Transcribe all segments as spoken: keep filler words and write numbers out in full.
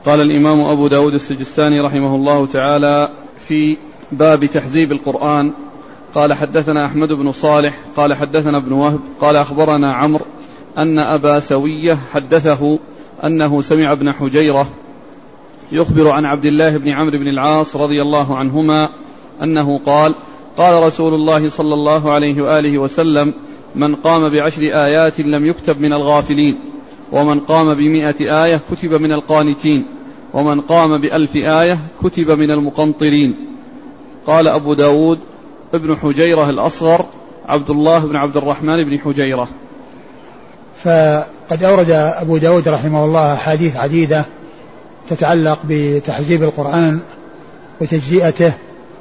قال الإمام أبو داود السجستاني رحمه الله تعالى في باب تحزيب القرآن: قال حدثنا أحمد بن صالح قال حدثنا ابن وهب قال أخبرنا عمرو أن أبا سوية حدثه أنه سمع ابن حجيرة يخبر عن عبد الله بن عمرو بن العاص رضي الله عنهما أنه قال: قال رسول الله صلى الله عليه وآله وسلم: من قام بعشر آيات لم يكتب من الغافلين، ومن قام بمئة آية كتب من القانتين، ومن قام بألف آية كتب من المقنطرين. قال أبو داود: ابن حجيرة الأصغر عبد الله بن عبد الرحمن بن حجيرة. فقد أورد أبو داود رحمه الله حديث عديدة تتعلق بتحزيب القرآن وتجزئته،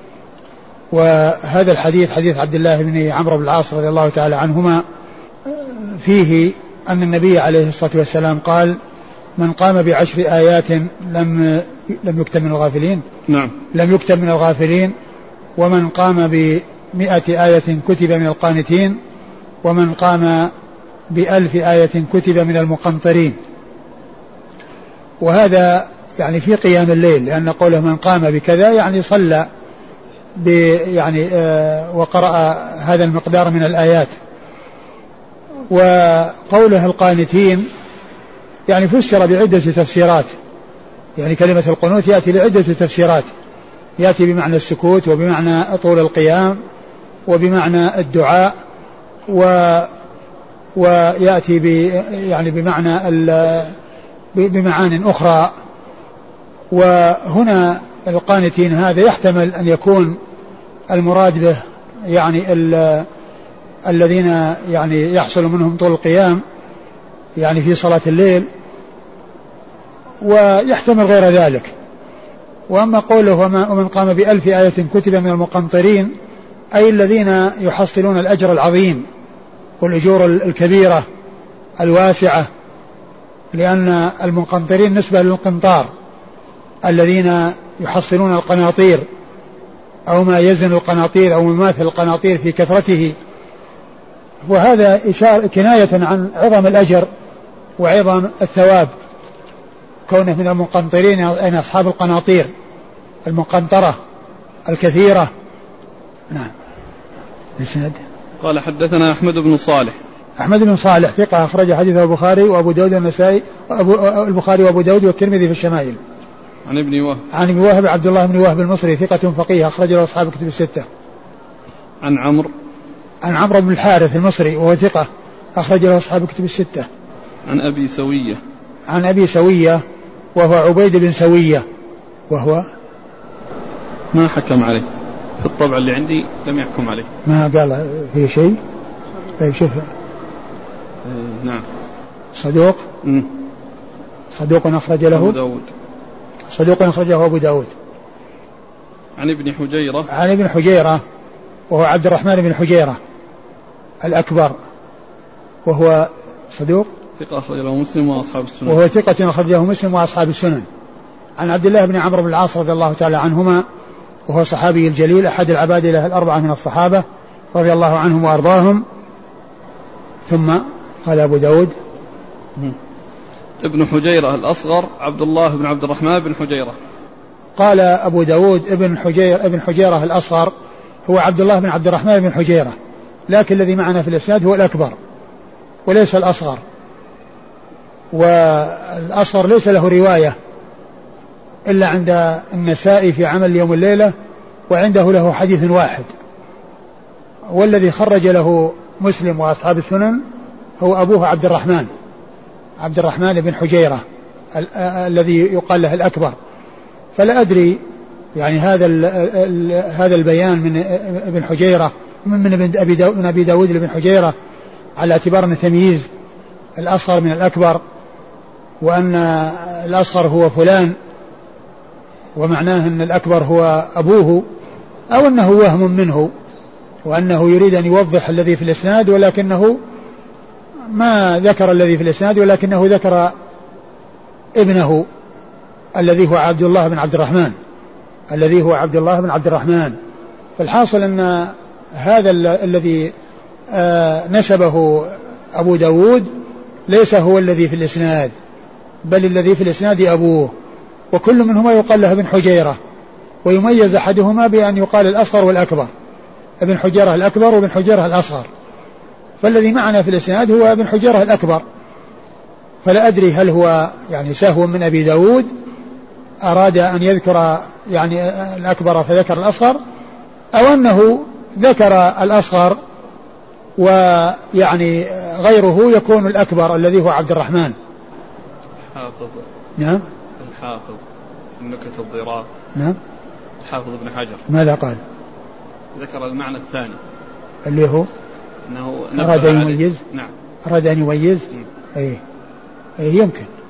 وهذا الحديث حديث عبد الله بن عمرو بن العاص رضي الله تعالى عنهما فيه أن النبي عليه الصلاة والسلام قال: من قام بعشر آيات لم لم يكتب من الغافلين. نعم. لم يكتب من الغافلين، ومن قام بمئة آية كتب من القانتين، ومن قام بألف آية كتب من المقنطرين. وهذا يعني في قيام الليل، لأن قوله من قام بكذا يعني صلى يعني آه وقرأ هذا المقدار من الآيات. وقوله القانتين يعني فسر بعدة تفسيرات، يعني كلمة القنوت يأتي بعدة تفسيرات، يأتي بمعنى السكوت، وبمعنى طول القيام، وبمعنى الدعاء، و ويأتي ب يعني بمعنى بمعان أخرى. وهنا القانتين هذا يحتمل أن يكون المراد به يعني ال الذين يعني يحصل منهم طول القيام يعني في صلاة الليل، ويحتمل غير ذلك. وأما قوله ومن قام بألف آية كتب من المقنطرين، أي الذين يحصلون الأجر العظيم والأجور الكبيرة الواسعة، لأن المقنطرين نسبة للقنطار الذين يحصلون القناطير أو ما يزن القناطير أو مماثل القناطير في كثرته. وهذا إشارة كناية عن عظم الأجر وعظم الثواب، كونه من المقنطرين أين أصحاب القناطير المقنطرة الكثيرة. نعم. الإسناد قال حدثنا أحمد بن صالح. أحمد بن صالح ثقة أخرج حديثه البخاري وأبو داود والنسائي، البخاري وأبو داود والترمذي في الشمائل. عن ابن وهب. عن ابن وهب عبد الله بن وهب المصري ثقة فقيه أخرج له أصحاب الكتب الستة. عن عمرو. عن عمرو بن الحارث المصري وهو ثقة أخرج له أصحاب الكتب الستة. عن أبي سوية. عن أبي سوية وهو عبيد بن سوية، وهو ما حكم عليه في الطبع اللي عندي، لم يحكم عليه، ما قال فيه شيء. طيب شوف. آه نعم. صدوق. م. صدوق أخرج له أبو داود. صدوق أخرجه أبو داود. عن ابن حجيرة. عن ابن حجيرة وهو عبد الرحمن بن حجيرة الأكبر، وهو صدوق ثقة أخرجه مسلم وأصحاب السنن. وهو ثقة أخرجه مسلم وأصحاب السنن. عن عبد الله بن عمرو بن العاص رضي الله تعالى عنهما، وهو صحابي الجليل أحد العبادلة الأربعة من الصحابة رضي الله عنهم وأرضاهم. ثم قال أبو داود: ابن حجيرة الأصغر عبد الله بن عبد الرحمن بن حجيرة. قال أبو داود ابن حجير ابن حجيرة الأصغر هو عبد الله بن عبد الرحمن بن حجيرة، لكن الذي معنا في الإسناد هو الأكبر وليس الأصغر، والأصغر ليس له رواية إلا عند النسائي في عمل يوم الليلة، وعنده له حديث واحد. والذي خرج له مسلم وأصحاب السنن هو أبوه عبد الرحمن عبد الرحمن بن حجيرة الذي يقال له الأكبر. فلا أدري يعني هذا ال ال هذا البيان من ابن حجيرة من ابن أبي داود من أبي داود لابن حجيرة على اعتبار أن تمييز الأصغر من الأكبر، وأن الأصغر هو فلان ومعناه أن الأكبر هو أبوه، أو أنه وهم منه وأنه يريد أن يوضح الذي في الإسناد ولكنه ما ذكر الذي في الإسناد، ولكنه ذكر ابنه الذي هو عبد الله بن عبد الرحمن الذي هو عبد الله بن عبد الرحمن. فالحاصل أن هذا الذي نسبه أبو داود ليس هو الذي في الإسناد، بل الذي في الإسناد أبوه، وكل منهما يقال له ابن حجيرة، ويميز أحدهما بأن يقال الأصغر والأكبر، ابن حجيرة الأكبر وابن حجيرة الأصغر. فالذي معنا في الإسناد هو ابن حجيرة الأكبر، فلا أدري هل هو يعني سهو من أبي داود أراد أن يذكر يعني الأكبر فذكر الأصغر، أو أنه ذكر الأصغر ويعني غيره يكون الأكبر الذي هو عبد الرحمن. حافظ نعم الحافظ النكت الضراء نعم الحافظ ابن حجر ماذا قال؟ ذكر المعنى الثاني اللي هو أنه أراد أن يميز. نعم أراد أن يميز. أي أي يمكن